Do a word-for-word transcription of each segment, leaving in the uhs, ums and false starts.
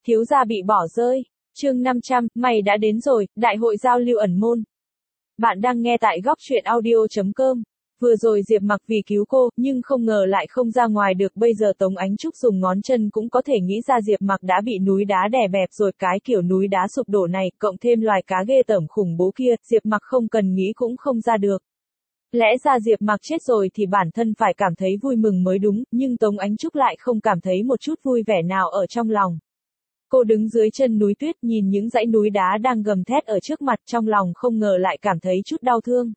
Thiếu gia bị bỏ rơi. Chương năm trăm, mày đã đến rồi, đại hội giao lưu ẩn môn. Bạn đang nghe tại góc truyện audio chấm com. Vừa rồi Diệp Mặc vì cứu cô, nhưng không ngờ lại không ra ngoài được, bây giờ Tống Ánh Trúc dùng ngón chân cũng có thể nghĩ ra Diệp Mặc đã bị núi đá đè bẹp rồi, cái kiểu núi đá sụp đổ này, cộng thêm loài cá ghê tởm khủng bố kia, Diệp Mặc không cần nghĩ cũng không ra được. Lẽ ra Diệp Mặc chết rồi thì bản thân phải cảm thấy vui mừng mới đúng, nhưng Tống Ánh Trúc lại không cảm thấy một chút vui vẻ nào ở trong lòng. Cô đứng dưới chân núi tuyết nhìn những dãy núi đá đang gầm thét ở trước mặt, trong lòng không ngờ lại cảm thấy chút đau thương.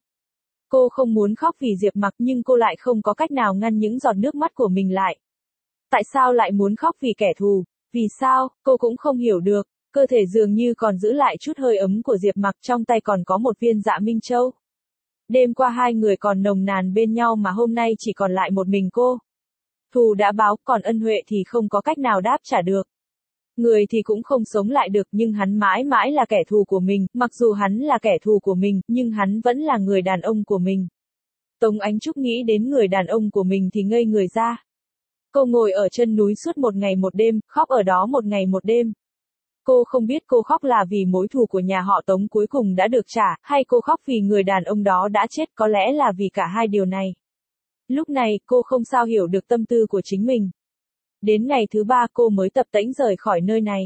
Cô không muốn khóc vì Diệp Mặc nhưng cô lại không có cách nào ngăn những giọt nước mắt của mình lại. Tại sao lại muốn khóc vì kẻ thù? Vì sao? Cô cũng không hiểu được. Cơ thể dường như còn giữ lại chút hơi ấm của Diệp Mặc, trong tay còn có một viên Dạ Minh Châu. Đêm qua hai người còn nồng nàn bên nhau mà hôm nay chỉ còn lại một mình cô. Thù đã báo, còn ân huệ thì không có cách nào đáp trả được. Người thì cũng không sống lại được, nhưng hắn mãi mãi là kẻ thù của mình, mặc dù hắn là kẻ thù của mình, nhưng hắn vẫn là người đàn ông của mình. Tống Ánh Trúc nghĩ đến người đàn ông của mình thì ngây người ra. Cô ngồi ở chân núi suốt một ngày một đêm, khóc ở đó một ngày một đêm. Cô không biết cô khóc là vì mối thù của nhà họ Tống cuối cùng đã được trả, hay cô khóc vì người đàn ông đó đã chết, có lẽ là vì cả hai điều này. Lúc này, cô không sao hiểu được tâm tư của chính mình. Đến ngày thứ ba cô mới tập tễnh rời khỏi nơi này.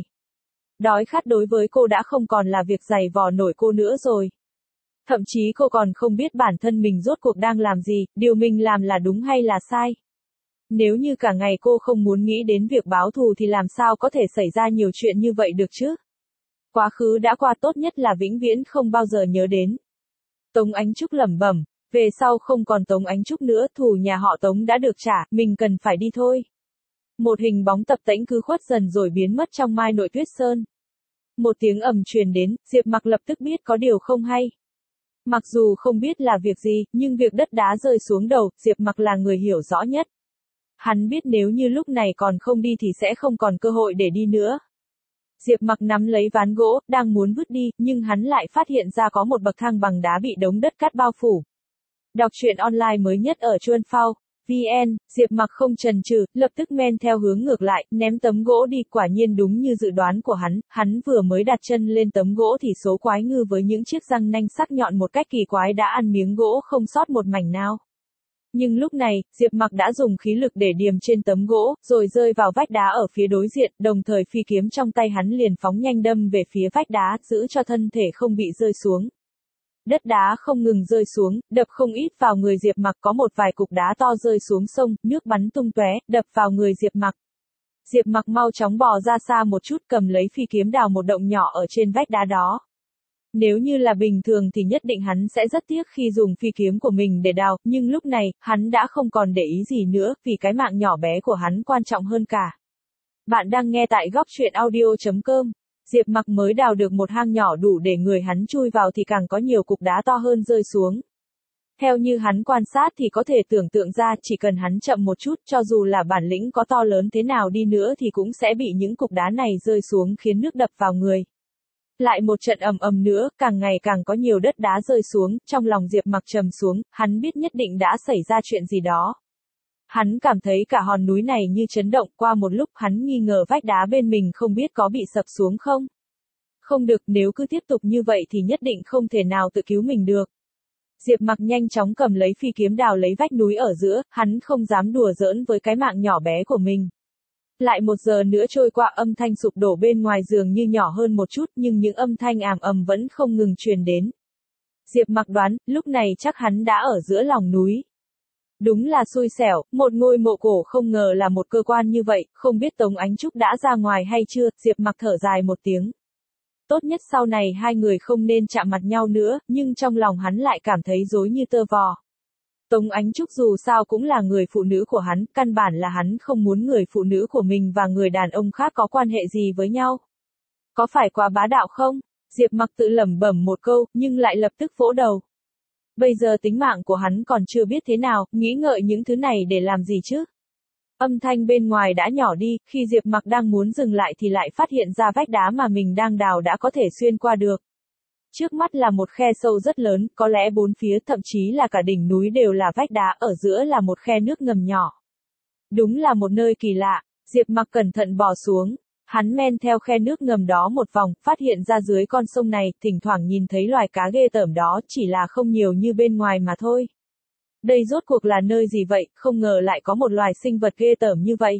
Đói khát đối với cô đã không còn là việc giày vò nổi cô nữa rồi. Thậm chí cô còn không biết bản thân mình rốt cuộc đang làm gì, điều mình làm là đúng hay là sai. Nếu như cả ngày cô không muốn nghĩ đến việc báo thù thì làm sao có thể xảy ra nhiều chuyện như vậy được chứ? Quá khứ đã qua, tốt nhất là vĩnh viễn không bao giờ nhớ đến. Tống Ánh Trúc lẩm bẩm, về sau không còn Tống Ánh Trúc nữa, thù nhà họ Tống đã được trả, mình cần phải đi thôi. Một hình bóng tập tễnh cứ khuất dần rồi biến mất trong mai nội tuyết sơn. Một tiếng ầm truyền đến, Diệp Mặc lập tức biết có điều không hay. Mặc dù không biết là việc gì, nhưng việc đất đá rơi xuống đầu, Diệp Mặc là người hiểu rõ nhất. Hắn biết nếu như lúc này còn không đi thì sẽ không còn cơ hội để đi nữa. Diệp Mặc nắm lấy ván gỗ, đang muốn vứt đi, nhưng hắn lại phát hiện ra có một bậc thang bằng đá bị đống đất cát bao phủ. Đọc truyện online mới nhất ở Chuan Phao vê en, Diệp Mặc không chần chừ, lập tức men theo hướng ngược lại, ném tấm gỗ đi, quả nhiên đúng như dự đoán của hắn, hắn vừa mới đặt chân lên tấm gỗ thì số quái ngư với những chiếc răng nanh sắc nhọn một cách kỳ quái đã ăn miếng gỗ không sót một mảnh nào. Nhưng lúc này, Diệp Mặc đã dùng khí lực để điềm trên tấm gỗ, rồi rơi vào vách đá ở phía đối diện, đồng thời phi kiếm trong tay hắn liền phóng nhanh đâm về phía vách đá, giữ cho thân thể không bị rơi xuống. Đất đá không ngừng rơi xuống, đập không ít vào người Diệp Mặc, có một vài cục đá to rơi xuống sông, nước bắn tung tóe, đập vào người Diệp Mặc. Diệp Mặc mau chóng bò ra xa một chút, cầm lấy phi kiếm đào một động nhỏ ở trên vách đá đó. Nếu như là bình thường thì nhất định hắn sẽ rất tiếc khi dùng phi kiếm của mình để đào, nhưng lúc này, hắn đã không còn để ý gì nữa, vì cái mạng nhỏ bé của hắn quan trọng hơn cả. Bạn đang nghe tại góc truyện audio chấm com. Diệp Mặc mới đào được một hang nhỏ đủ để người hắn chui vào thì càng có nhiều cục đá to hơn rơi xuống. Theo như hắn quan sát thì có thể tưởng tượng ra, chỉ cần hắn chậm một chút, cho dù là bản lĩnh có to lớn thế nào đi nữa thì cũng sẽ bị những cục đá này rơi xuống khiến nước đập vào người. Lại một trận ầm ầm nữa, càng ngày càng có nhiều đất đá rơi xuống, trong lòng Diệp Mặc trầm xuống, hắn biết nhất định đã xảy ra chuyện gì đó. Hắn cảm thấy cả hòn núi này như chấn động, qua một lúc hắn nghi ngờ vách đá bên mình không biết có bị sập xuống không. Không được, nếu cứ tiếp tục như vậy thì nhất định không thể nào tự cứu mình được. Diệp Mặc nhanh chóng cầm lấy phi kiếm đào lấy vách núi ở giữa, hắn không dám đùa giỡn với cái mạng nhỏ bé của mình. Lại một giờ nữa trôi qua, âm thanh sụp đổ bên ngoài dường như nhỏ hơn một chút, nhưng những âm thanh àm ầm vẫn không ngừng truyền đến. Diệp Mặc đoán, lúc này chắc hắn đã ở giữa lòng núi. Đúng là xui xẻo, một ngôi mộ cổ không ngờ là một cơ quan như vậy, không biết Tống Ánh Trúc đã ra ngoài hay chưa, Diệp Mặc thở dài một tiếng. Tốt nhất sau này hai người không nên chạm mặt nhau nữa, nhưng trong lòng hắn lại cảm thấy rối như tơ vò. Tống Ánh Trúc dù sao cũng là người phụ nữ của hắn, căn bản là hắn không muốn người phụ nữ của mình và người đàn ông khác có quan hệ gì với nhau. Có phải quá bá đạo không? Diệp Mặc tự lẩm bẩm một câu, nhưng lại lập tức vỗ đầu. Bây giờ tính mạng của hắn còn chưa biết thế nào, nghĩ ngợi những thứ này để làm gì chứ? Âm thanh bên ngoài đã nhỏ đi, khi Diệp Mặc đang muốn dừng lại thì lại phát hiện ra vách đá mà mình đang đào đã có thể xuyên qua được. Trước mắt là một khe sâu rất lớn, có lẽ bốn phía thậm chí là cả đỉnh núi đều là vách đá, ở giữa là một khe nước ngầm nhỏ. Đúng là một nơi kỳ lạ, Diệp Mặc cẩn thận bò xuống. Hắn men theo khe nước ngầm đó một vòng, phát hiện ra dưới con sông này, thỉnh thoảng nhìn thấy loài cá ghê tởm đó, chỉ là không nhiều như bên ngoài mà thôi. Đây rốt cuộc là nơi gì vậy, không ngờ lại có một loài sinh vật ghê tởm như vậy.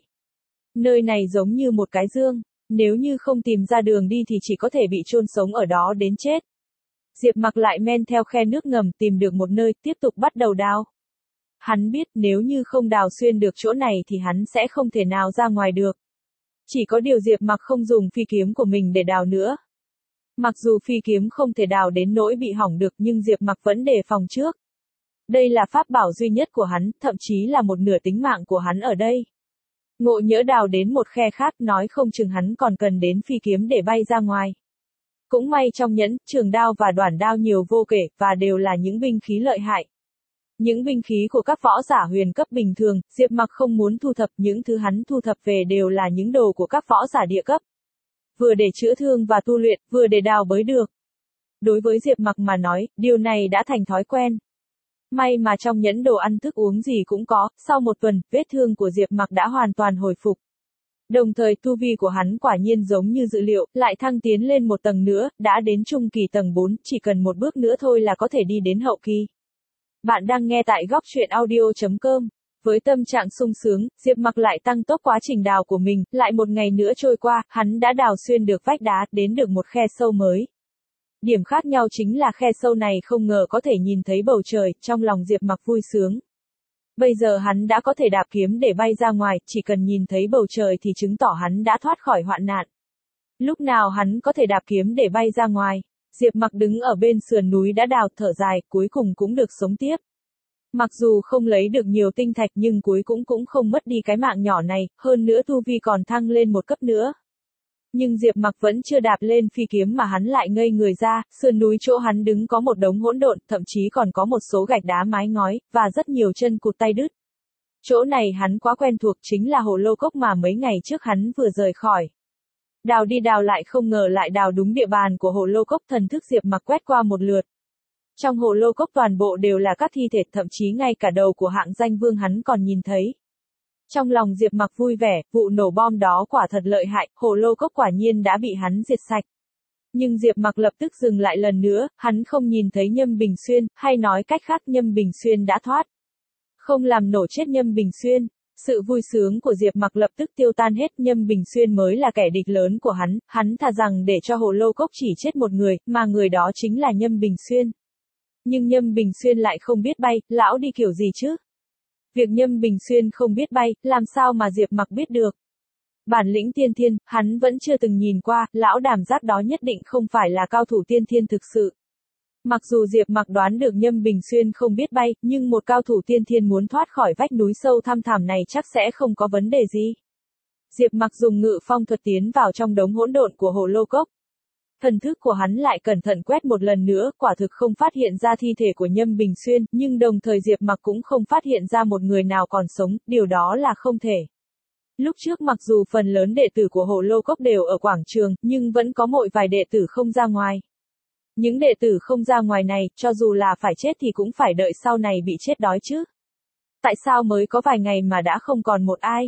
Nơi này giống như một cái dương, nếu như không tìm ra đường đi thì chỉ có thể bị chôn sống ở đó đến chết. Diệp Mặc lại men theo khe nước ngầm tìm được một nơi, tiếp tục bắt đầu đào. Hắn biết nếu như không đào xuyên được chỗ này thì hắn sẽ không thể nào ra ngoài được. Chỉ có điều Diệp Mặc không dùng phi kiếm của mình để đào nữa. Mặc dù phi kiếm không thể đào đến nỗi bị hỏng được nhưng Diệp Mặc vẫn đề phòng trước. Đây là pháp bảo duy nhất của hắn, thậm chí là một nửa tính mạng của hắn ở đây. Ngộ nhỡ đào đến một khe khác nói không chừng hắn còn cần đến phi kiếm để bay ra ngoài. Cũng may trong nhẫn, trường đao và đoản đao nhiều vô kể, và đều là những binh khí lợi hại. Những binh khí của các võ giả huyền cấp bình thường, Diệp Mặc không muốn thu thập, những thứ hắn thu thập về đều là những đồ của các võ giả địa cấp. Vừa để chữa thương và tu luyện, vừa để đào bới được. Đối với Diệp Mặc mà nói, điều này đã thành thói quen. May mà trong nhẫn đồ ăn thức uống gì cũng có, sau một tuần, vết thương của Diệp Mặc đã hoàn toàn hồi phục. Đồng thời tu vi của hắn quả nhiên giống như dự liệu, lại thăng tiến lên một tầng nữa, đã đến trung kỳ tầng bốn, chỉ cần một bước nữa thôi là có thể đi đến hậu kỳ. Bạn đang nghe tại góc truyện audio chấm com. Với tâm trạng sung sướng, Diệp Mặc lại tăng tốc quá trình đào của mình, lại một ngày nữa trôi qua, hắn đã đào xuyên được vách đá, đến được một khe sâu mới. Điểm khác nhau chính là khe sâu này không ngờ có thể nhìn thấy bầu trời, trong lòng Diệp Mặc vui sướng. Bây giờ hắn đã có thể đạp kiếm để bay ra ngoài, chỉ cần nhìn thấy bầu trời thì chứng tỏ hắn đã thoát khỏi hoạn nạn. Lúc nào hắn có thể đạp kiếm để bay ra ngoài? Diệp Mặc đứng ở bên sườn núi đã đào, thở dài, cuối cùng cũng được sống tiếp. Mặc dù không lấy được nhiều tinh thạch nhưng cuối cũng cũng không mất đi cái mạng nhỏ này, hơn nữa tu vi còn thăng lên một cấp nữa. Nhưng Diệp Mặc vẫn chưa đạp lên phi kiếm mà hắn lại ngây người ra, sườn núi chỗ hắn đứng có một đống hỗn độn, thậm chí còn có một số gạch đá mái ngói, và rất nhiều chân cụt tay đứt. Chỗ này hắn quá quen thuộc, chính là hồ lô cốc mà mấy ngày trước hắn vừa rời khỏi. Đào đi đào lại không ngờ lại đào đúng địa bàn của hồ lô cốc, thần thức Diệp Mặc quét qua một lượt. Trong hồ lô cốc toàn bộ đều là các thi thể, thậm chí ngay cả đầu của hạng danh vương hắn còn nhìn thấy. Trong lòng Diệp Mặc vui vẻ, vụ nổ bom đó quả thật lợi hại, hồ lô cốc quả nhiên đã bị hắn diệt sạch. Nhưng Diệp Mặc lập tức dừng lại lần nữa, hắn không nhìn thấy Nhâm Bình Xuyên, hay nói cách khác Nhâm Bình Xuyên đã thoát. Không làm nổ chết Nhâm Bình Xuyên. Sự vui sướng của Diệp Mặc lập tức tiêu tan hết, Nhâm Bình Xuyên mới là kẻ địch lớn của hắn, hắn thà rằng để cho hồ lô cốc chỉ chết một người, mà người đó chính là Nhâm Bình Xuyên. Nhưng Nhâm Bình Xuyên lại không biết bay, lão đi kiểu gì chứ? Việc Nhâm Bình Xuyên không biết bay, làm sao mà Diệp Mặc biết được? Bản lĩnh tiên thiên, hắn vẫn chưa từng nhìn qua, lão đàm giác đó nhất định không phải là cao thủ tiên thiên thực sự. Mặc dù Diệp Mặc đoán được Nhâm Bình Xuyên không biết bay, nhưng một cao thủ tiên thiên muốn thoát khỏi vách núi sâu thăm thẳm này chắc sẽ không có vấn đề gì. Diệp Mặc dùng ngự phong thuật tiến vào trong đống hỗn độn của hồ lô cốc. Thần thức của hắn lại cẩn thận quét một lần nữa, quả thực không phát hiện ra thi thể của Nhâm Bình Xuyên, nhưng đồng thời Diệp Mặc cũng không phát hiện ra một người nào còn sống, điều đó là không thể. Lúc trước mặc dù phần lớn đệ tử của hồ lô cốc đều ở quảng trường, nhưng vẫn có một vài đệ tử không ra ngoài. Những đệ tử không ra ngoài này, cho dù là phải chết thì cũng phải đợi sau này bị chết đói chứ. Tại sao mới có vài ngày mà đã không còn một ai?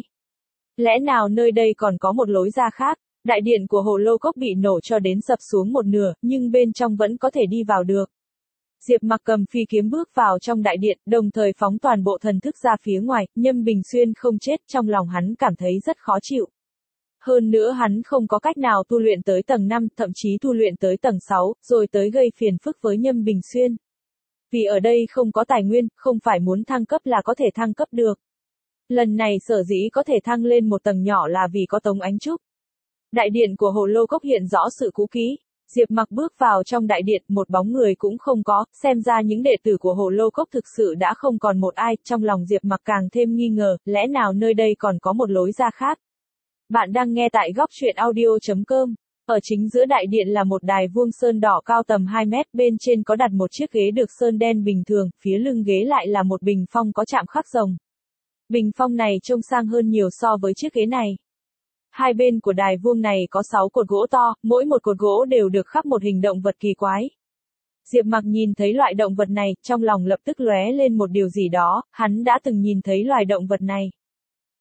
Lẽ nào nơi đây còn có một lối ra khác? Đại điện của hồ lô cốc bị nổ cho đến sập xuống một nửa, nhưng bên trong vẫn có thể đi vào được. Diệp Mặc cầm phi kiếm bước vào trong đại điện, đồng thời phóng toàn bộ thần thức ra phía ngoài, Nhâm Bình Xuyên không chết, trong lòng hắn cảm thấy rất khó chịu. Hơn nữa hắn không có cách nào tu luyện tới tầng năm, thậm chí tu luyện tới tầng sáu, rồi tới gây phiền phức với Nhâm Bình Xuyên. Vì ở đây không có tài nguyên, không phải muốn thăng cấp là có thể thăng cấp được. Lần này sở dĩ có thể thăng lên một tầng nhỏ là vì có Tống Ánh Trúc. Đại điện của hồ lô cốc hiện rõ sự cũ kỹ. Diệp Mặc bước vào trong đại điện, một bóng người cũng không có, xem ra những đệ tử của hồ lô cốc thực sự đã không còn một ai, trong lòng Diệp Mặc càng thêm nghi ngờ, lẽ nào nơi đây còn có một lối ra khác. Bạn đang nghe tại góc truyện audio chấm com. Ở chính giữa đại điện là một đài vuông sơn đỏ cao tầm hai mét, bên trên có đặt một chiếc ghế được sơn đen bình thường, phía lưng ghế lại là một bình phong có chạm khắc rồng. Bình phong này trông sang hơn nhiều so với chiếc ghế này. Hai bên của đài vuông này có sáu cột gỗ to, mỗi một cột gỗ đều được khắc một hình động vật kỳ quái. Diệp Mặc nhìn thấy loại động vật này, trong lòng lập tức lóe lên một điều gì đó, hắn đã từng nhìn thấy loài động vật này.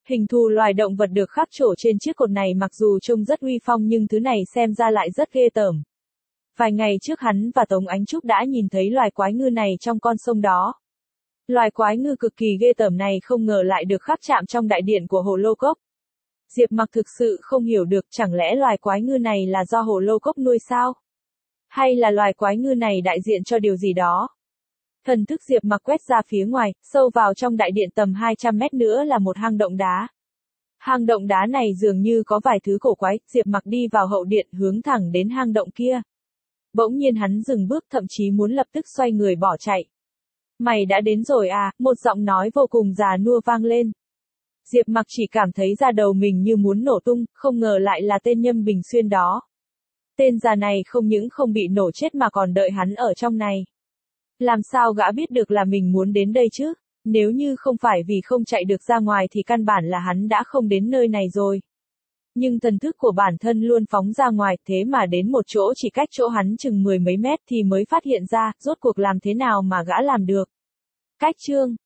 Hình thù loài động vật được khắc trổ trên chiếc cột này mặc dù trông rất uy phong nhưng thứ này xem ra lại rất ghê tởm. Vài ngày trước hắn và Tống Ánh Trúc đã nhìn thấy loài quái ngư này trong con sông đó. Loài quái ngư cực kỳ ghê tởm này không ngờ lại được khắc chạm trong đại điện của Hồ Lô Cốc. Diệp Mặc thực sự không hiểu được, chẳng lẽ loài quái ngư này là do Hồ Lô Cốc nuôi sao? Hay là loài quái ngư này đại diện cho điều gì đó? Thần thức Diệp Mặc quét ra phía ngoài, sâu vào trong đại điện tầm hai trăm mét nữa là một hang động đá. Hang động đá này dường như có vài thứ cổ quái, Diệp Mặc đi vào hậu điện hướng thẳng đến hang động kia. Bỗng nhiên hắn dừng bước, thậm chí muốn lập tức xoay người bỏ chạy. Mày đã đến rồi à, một giọng nói vô cùng già nua vang lên. Diệp Mặc chỉ cảm thấy da đầu mình như muốn nổ tung, không ngờ lại là tên Nhâm Bình Xuyên đó. Tên già này không những không bị nổ chết mà còn đợi hắn ở trong này. Làm sao gã biết được là mình muốn đến đây chứ? Nếu như không phải vì không chạy được ra ngoài thì căn bản là hắn đã không đến nơi này rồi. Nhưng thần thức của bản thân luôn phóng ra ngoài, thế mà đến một chỗ chỉ cách chỗ hắn chừng mười mấy mét thì mới phát hiện ra, rốt cuộc làm thế nào mà gã làm được. Cách chương